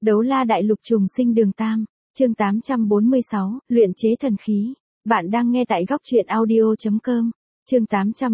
Đấu la đại lục trùng sinh đường Tam, chương 846, luyện chế thần khí. Bạn đang nghe tại góc truyện audio.com. Chương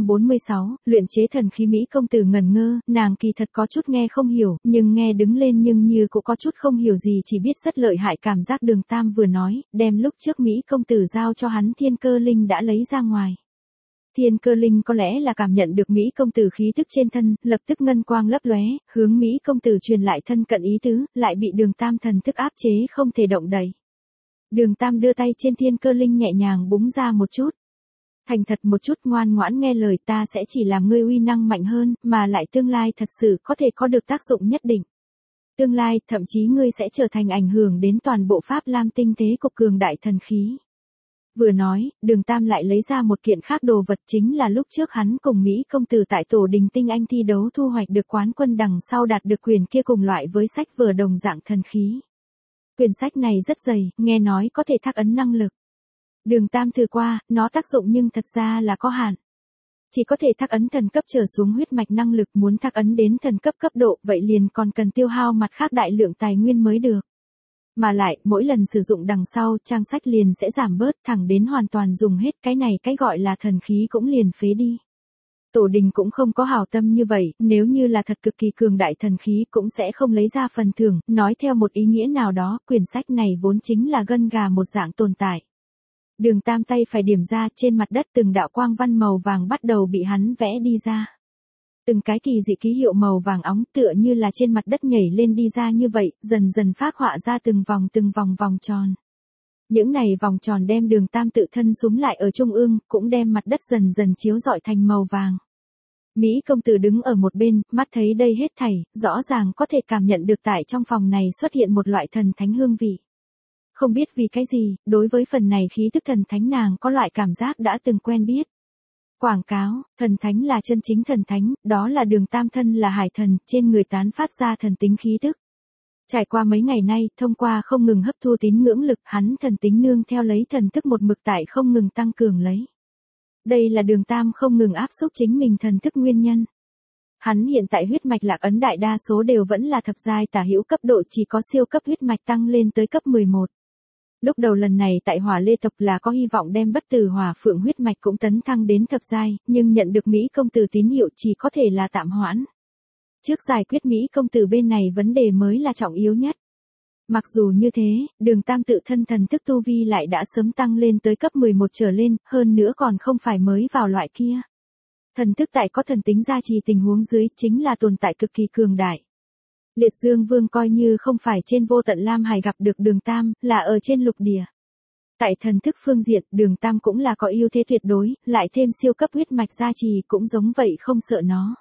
846, luyện chế thần khí. Mỹ công tử ngẩn ngơ, nàng kỳ thật có chút nghe không hiểu, nhưng nghe đứng lên nhưng như cũng có chút không hiểu gì, chỉ biết rất lợi hại. Cảm giác đường Tam vừa nói, đem lúc trước Mỹ công tử giao cho hắn thiên cơ linh đã lấy ra ngoài. Thiên cơ linh có lẽ là cảm nhận được Mỹ công tử khí tức trên thân, lập tức ngân quang lấp lóe, hướng Mỹ công tử truyền lại thân cận ý tứ, lại bị đường Tam thần thức áp chế không thể động đậy. Đường Tam đưa tay trên thiên cơ linh nhẹ nhàng búng ra một chút. Thành thật một chút, ngoan ngoãn nghe lời, ta sẽ chỉ làm ngươi uy năng mạnh hơn, mà lại tương lai thật sự có thể có được tác dụng nhất định. Tương lai, thậm chí ngươi sẽ trở thành ảnh hưởng đến toàn bộ Pháp Lam tinh tế cục cường đại thần khí. Vừa nói, đường Tam lại lấy ra một kiện khác đồ vật, chính là lúc trước hắn cùng Mỹ công tử tại tổ đình tinh anh thi đấu thu hoạch được quán quân, đằng sau đạt được quyền kia cùng loại với sách vở đồng dạng thần khí. Quyển sách này rất dày, nghe nói có thể thác ấn năng lực. Đường Tam thử qua, nó tác dụng nhưng thật ra là có hạn. Chỉ có thể thác ấn thần cấp trở xuống huyết mạch năng lực, muốn thác ấn đến thần cấp cấp độ, vậy liền còn cần tiêu hao mặt khác đại lượng tài nguyên mới được. Mà lại, mỗi lần sử dụng đằng sau, trang sách liền sẽ giảm bớt, thẳng đến hoàn toàn dùng hết. Cái này cái gọi là thần khí cũng liền phế đi. Tổ đình cũng không có hảo tâm như vậy, nếu như là thật cực kỳ cường đại thần khí cũng sẽ không lấy ra phần thưởng, nói theo một ý nghĩa nào đó, quyển sách này vốn chính là gân gà một dạng tồn tại. Đường Tam tay phải điểm ra, trên mặt đất từng đạo quang văn màu vàng bắt đầu bị hắn vẽ đi ra. Từng cái kỳ dị ký hiệu màu vàng óng tựa như là trên mặt đất nhảy lên đi ra như vậy, dần dần phác họa ra từng vòng vòng tròn. Những này vòng tròn đem đường Tam tự thân súm lại ở trung ương, cũng đem mặt đất dần dần chiếu rọi thành màu vàng. Mỹ công tử đứng ở một bên, mắt thấy đây hết thảy, rõ ràng có thể cảm nhận được tại trong phòng này xuất hiện một loại thần thánh hương vị. Không biết vì cái gì, đối với phần này khí tức thần thánh nàng có loại cảm giác đã từng quen biết. Quảng cáo, thần thánh là chân chính thần thánh, đó là đường Tam thân là hải thần, trên người tán phát ra thần tính khí tức. Trải qua mấy ngày nay, thông qua không ngừng hấp thu tín ngưỡng lực, hắn thần tính nương theo lấy thần thức một mực tại không ngừng tăng cường lấy. Đây là đường Tam không ngừng áp xúc chính mình thần thức nguyên nhân. Hắn hiện tại huyết mạch lạc ấn đại đa số đều vẫn là thập giai tả hữu cấp độ, chỉ có siêu cấp huyết mạch tăng lên tới cấp 11. Lúc đầu lần này tại Hỏa Lê tộc là có hy vọng đem bất tử hỏa phượng huyết mạch cũng tấn thăng đến thập giai, nhưng nhận được Mỹ công tử tín hiệu chỉ có thể là tạm hoãn. Trước giải quyết Mỹ công tử bên này vấn đề mới là trọng yếu nhất. Mặc dù như thế, đường Tam tự thân thần thức tu vi lại đã sớm tăng lên tới cấp 11 trở lên, hơn nữa còn không phải mới vào loại kia. Thần thức tại có thần tính gia trì tình huống dưới, chính là tồn tại cực kỳ cường đại. Liệt Dương Vương coi như không phải trên vô tận Lam Hải gặp được đường Tam, là ở trên lục địa. Tại thần thức phương diện, đường Tam cũng là có ưu thế tuyệt đối, lại thêm siêu cấp huyết mạch gia trì cũng giống vậy, không sợ nó.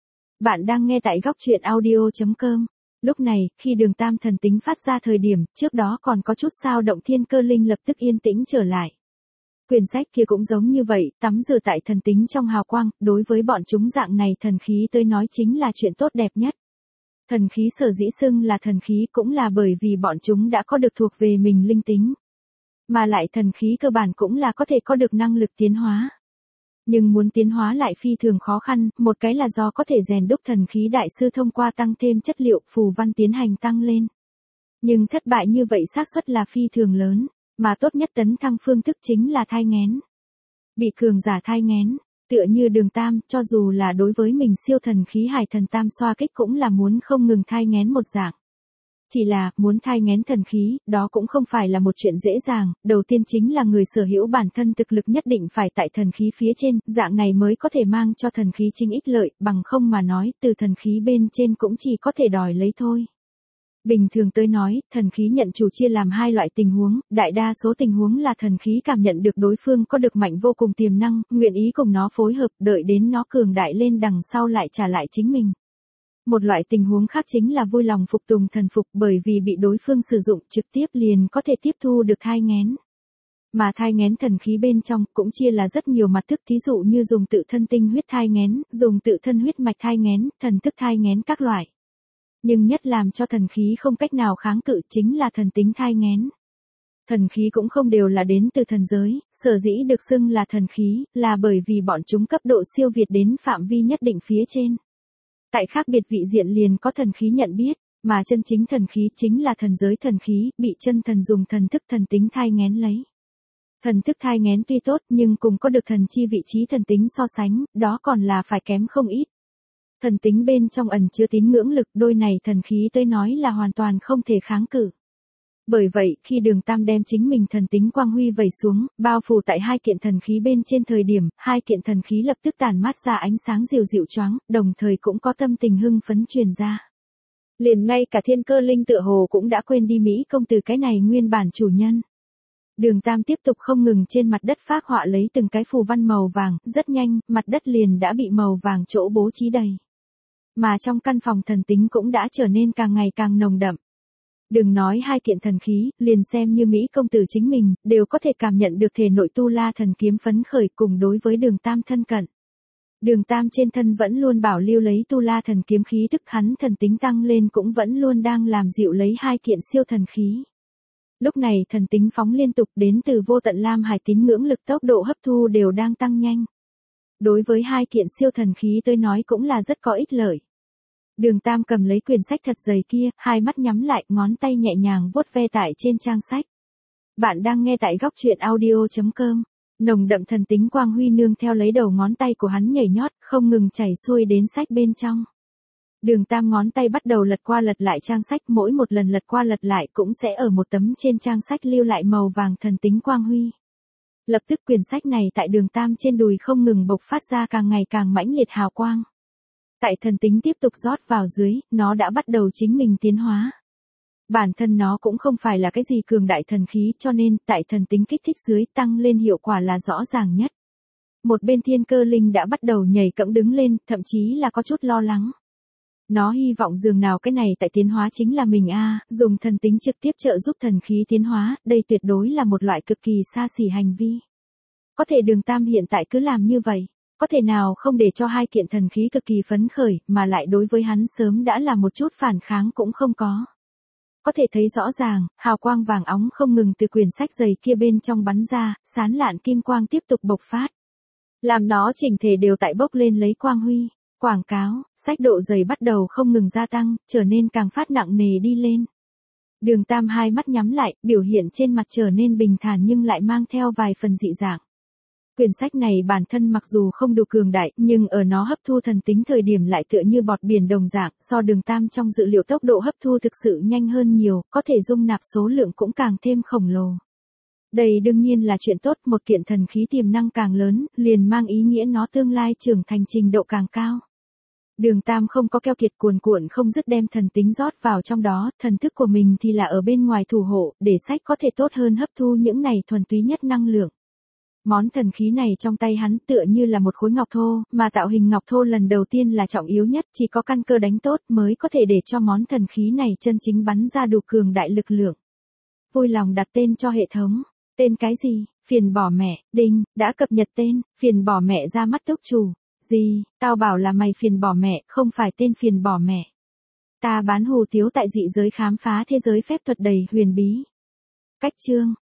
Bạn đang nghe tại góc truyện audio.com. Lúc này, khi đường Tam thần tính phát ra thời điểm, trước đó còn có chút sao động, thiên cơ linh lập tức yên tĩnh trở lại. Quyển sách kia cũng giống như vậy, tắm rửa tại thần tính trong hào quang, đối với bọn chúng dạng này thần khí tới nói chính là chuyện tốt đẹp nhất. Thần khí sở dĩ xưng là thần khí cũng là bởi vì bọn chúng đã có được thuộc về mình linh tính. Mà lại thần khí cơ bản cũng là có thể có được năng lực tiến hóa. Nhưng muốn tiến hóa lại phi thường khó khăn, một cái là do có thể rèn đúc thần khí đại sư thông qua tăng thêm chất liệu phù văn tiến hành tăng lên. Nhưng thất bại như vậy xác suất là phi thường lớn, mà tốt nhất tấn thăng phương thức chính là thai nghén. Bị cường giả thai nghén, tựa như đường Tam, cho dù là đối với mình siêu thần khí hải thần tam xoa kích cũng là muốn không ngừng thai nghén một dạng. Chỉ là, muốn thai nghén thần khí, đó cũng không phải là một chuyện dễ dàng, đầu tiên chính là người sở hữu bản thân thực lực nhất định phải tại thần khí phía trên, dạng này mới có thể mang cho thần khí chính ích lợi, bằng không mà nói, từ thần khí bên trên cũng chỉ có thể đòi lấy thôi. Bình thường tôi nói, thần khí nhận chủ chia làm hai loại tình huống, đại đa số tình huống là thần khí cảm nhận được đối phương có được mạnh vô cùng tiềm năng, nguyện ý cùng nó phối hợp, đợi đến nó cường đại lên đằng sau lại trả lại chính mình. Một loại tình huống khác chính là vui lòng phục tùng thần phục, bởi vì bị đối phương sử dụng trực tiếp liền có thể tiếp thu được thai nghén. Mà thai nghén thần khí bên trong cũng chia là rất nhiều mặt thức, thí dụ như dùng tự thân tinh huyết thai nghén, dùng tự thân huyết mạch thai nghén, thần thức thai nghén các loại. Nhưng nhất làm cho thần khí không cách nào kháng cự chính là thần tính thai nghén. Thần khí cũng không đều là đến từ thần giới, sở dĩ được xưng là thần khí, là bởi vì bọn chúng cấp độ siêu việt đến phạm vi nhất định phía trên. Tại khác biệt vị diện liền có thần khí nhận biết, mà chân chính thần khí chính là thần giới thần khí, bị chân thần dùng thần thức thần tính thai nghén lấy. Thần thức thai nghén tuy tốt nhưng cùng có được thần chi vị trí thần tính so sánh, đó còn là phải kém không ít. Thần tính bên trong ẩn chứa tín ngưỡng lực, đôi này thần khí tới nói là hoàn toàn không thể kháng cự. Bởi vậy, khi Đường Tam đem chính mình thần tính quang huy vẩy xuống, bao phủ tại hai kiện thần khí bên trên thời điểm, hai kiện thần khí lập tức tản mát ra ánh sáng dịu dịu choáng, đồng thời cũng có tâm tình hưng phấn truyền ra. Liền ngay cả Thiên Cơ Linh tựa hồ cũng đã quên đi Mỹ công tử cái này nguyên bản chủ nhân. Đường Tam tiếp tục không ngừng trên mặt đất phác họa lấy từng cái phù văn màu vàng, rất nhanh, mặt đất liền đã bị màu vàng chỗ bố trí đầy. Mà trong căn phòng thần tính cũng đã trở nên càng ngày càng nồng đậm. Đừng nói hai kiện thần khí, liền xem như Mỹ công tử chính mình, đều có thể cảm nhận được thể nội tu la thần kiếm phấn khởi cùng đối với Đường Tam thân cận. Đường Tam trên thân vẫn luôn bảo lưu lấy tu la thần kiếm khí tức, hắn thần tính tăng lên cũng vẫn luôn đang làm dịu lấy hai kiện siêu thần khí. Lúc này thần tính phóng liên tục đến từ vô tận lam hải tín ngưỡng lực, tốc độ hấp thu đều đang tăng nhanh. Đối với hai kiện siêu thần khí tôi nói cũng là rất có ích lợi. Đường Tam cầm lấy quyển sách thật dày kia, hai mắt nhắm lại, ngón tay nhẹ nhàng vuốt ve tại trên trang sách. Bạn đang nghe tại góc truyện audio.com. Nồng đậm thần tính quang huy nương theo lấy đầu ngón tay của hắn nhảy nhót, không ngừng chảy xuôi đến sách bên trong. Đường Tam ngón tay bắt đầu lật qua lật lại trang sách, mỗi một lần lật qua lật lại cũng sẽ ở một tấm trên trang sách lưu lại màu vàng thần tính quang huy. Lập tức quyển sách này tại Đường Tam trên đùi không ngừng bộc phát ra càng ngày càng mãnh liệt hào quang. Tại thần tính tiếp tục rót vào dưới, nó đã bắt đầu chính mình tiến hóa. Bản thân nó cũng không phải là cái gì cường đại thần khí, cho nên tại thần tính kích thích dưới tăng lên hiệu quả là rõ ràng nhất. Một bên Thiên Cơ Linh đã bắt đầu nhảy cẫng đứng lên, thậm chí là có chút lo lắng. Nó hy vọng dường nào cái này tại tiến hóa chính là mình dùng thần tính trực tiếp trợ giúp thần khí tiến hóa, đây tuyệt đối là một loại cực kỳ xa xỉ hành vi. Có thể Đường Tam hiện tại cứ làm như vậy, có thể nào không để cho hai kiện thần khí cực kỳ phấn khởi, mà lại đối với hắn sớm đã là một chút phản kháng cũng không có. Có thể thấy rõ ràng, hào quang vàng óng không ngừng từ quyển sách dày kia bên trong bắn ra, sán lạn kim quang tiếp tục bộc phát. Làm nó chỉnh thể đều tại bốc lên lấy quang huy. Quảng cáo, sách độ dày bắt đầu không ngừng gia tăng, trở nên càng phát nặng nề đi lên. Đường Tam hai mắt nhắm lại, biểu hiện trên mặt trở nên bình thản nhưng lại mang theo vài phần dị dạng. Quyển sách này bản thân mặc dù không đủ cường đại, nhưng ở nó hấp thu thần tính thời điểm lại tựa như bọt biển đồng dạng, so Đường Tam trong dự liệu tốc độ hấp thu thực sự nhanh hơn nhiều, có thể dung nạp số lượng cũng càng thêm khổng lồ. Đây đương nhiên là chuyện tốt, một kiện thần khí tiềm năng càng lớn, liền mang ý nghĩa nó tương lai trưởng thành trình độ càng cao. Đường Tam không có keo kiệt cuồn cuộn không dứt đem thần tính rót vào trong đó, thần thức của mình thì là ở bên ngoài thủ hộ, để sách có thể tốt hơn hấp thu những này thuần túy nhất năng lượng. Món thần khí này trong tay hắn tựa như là một khối ngọc thô, mà tạo hình ngọc thô lần đầu tiên là trọng yếu nhất, chỉ có căn cơ đánh tốt mới có thể để cho món thần khí này chân chính bắn ra đủ cường đại lực lượng. Vui lòng đặt tên cho hệ thống. Tên cái gì? Phiền bỏ mẹ, đinh, đã cập nhật tên, phiền bỏ mẹ ra mắt túc chủ. Gì, tao bảo là mày phiền bỏ mẹ, không phải tên phiền bỏ mẹ. Ta bán hủ tiếu tại dị giới khám phá thế giới phép thuật đầy huyền bí. Cách chương.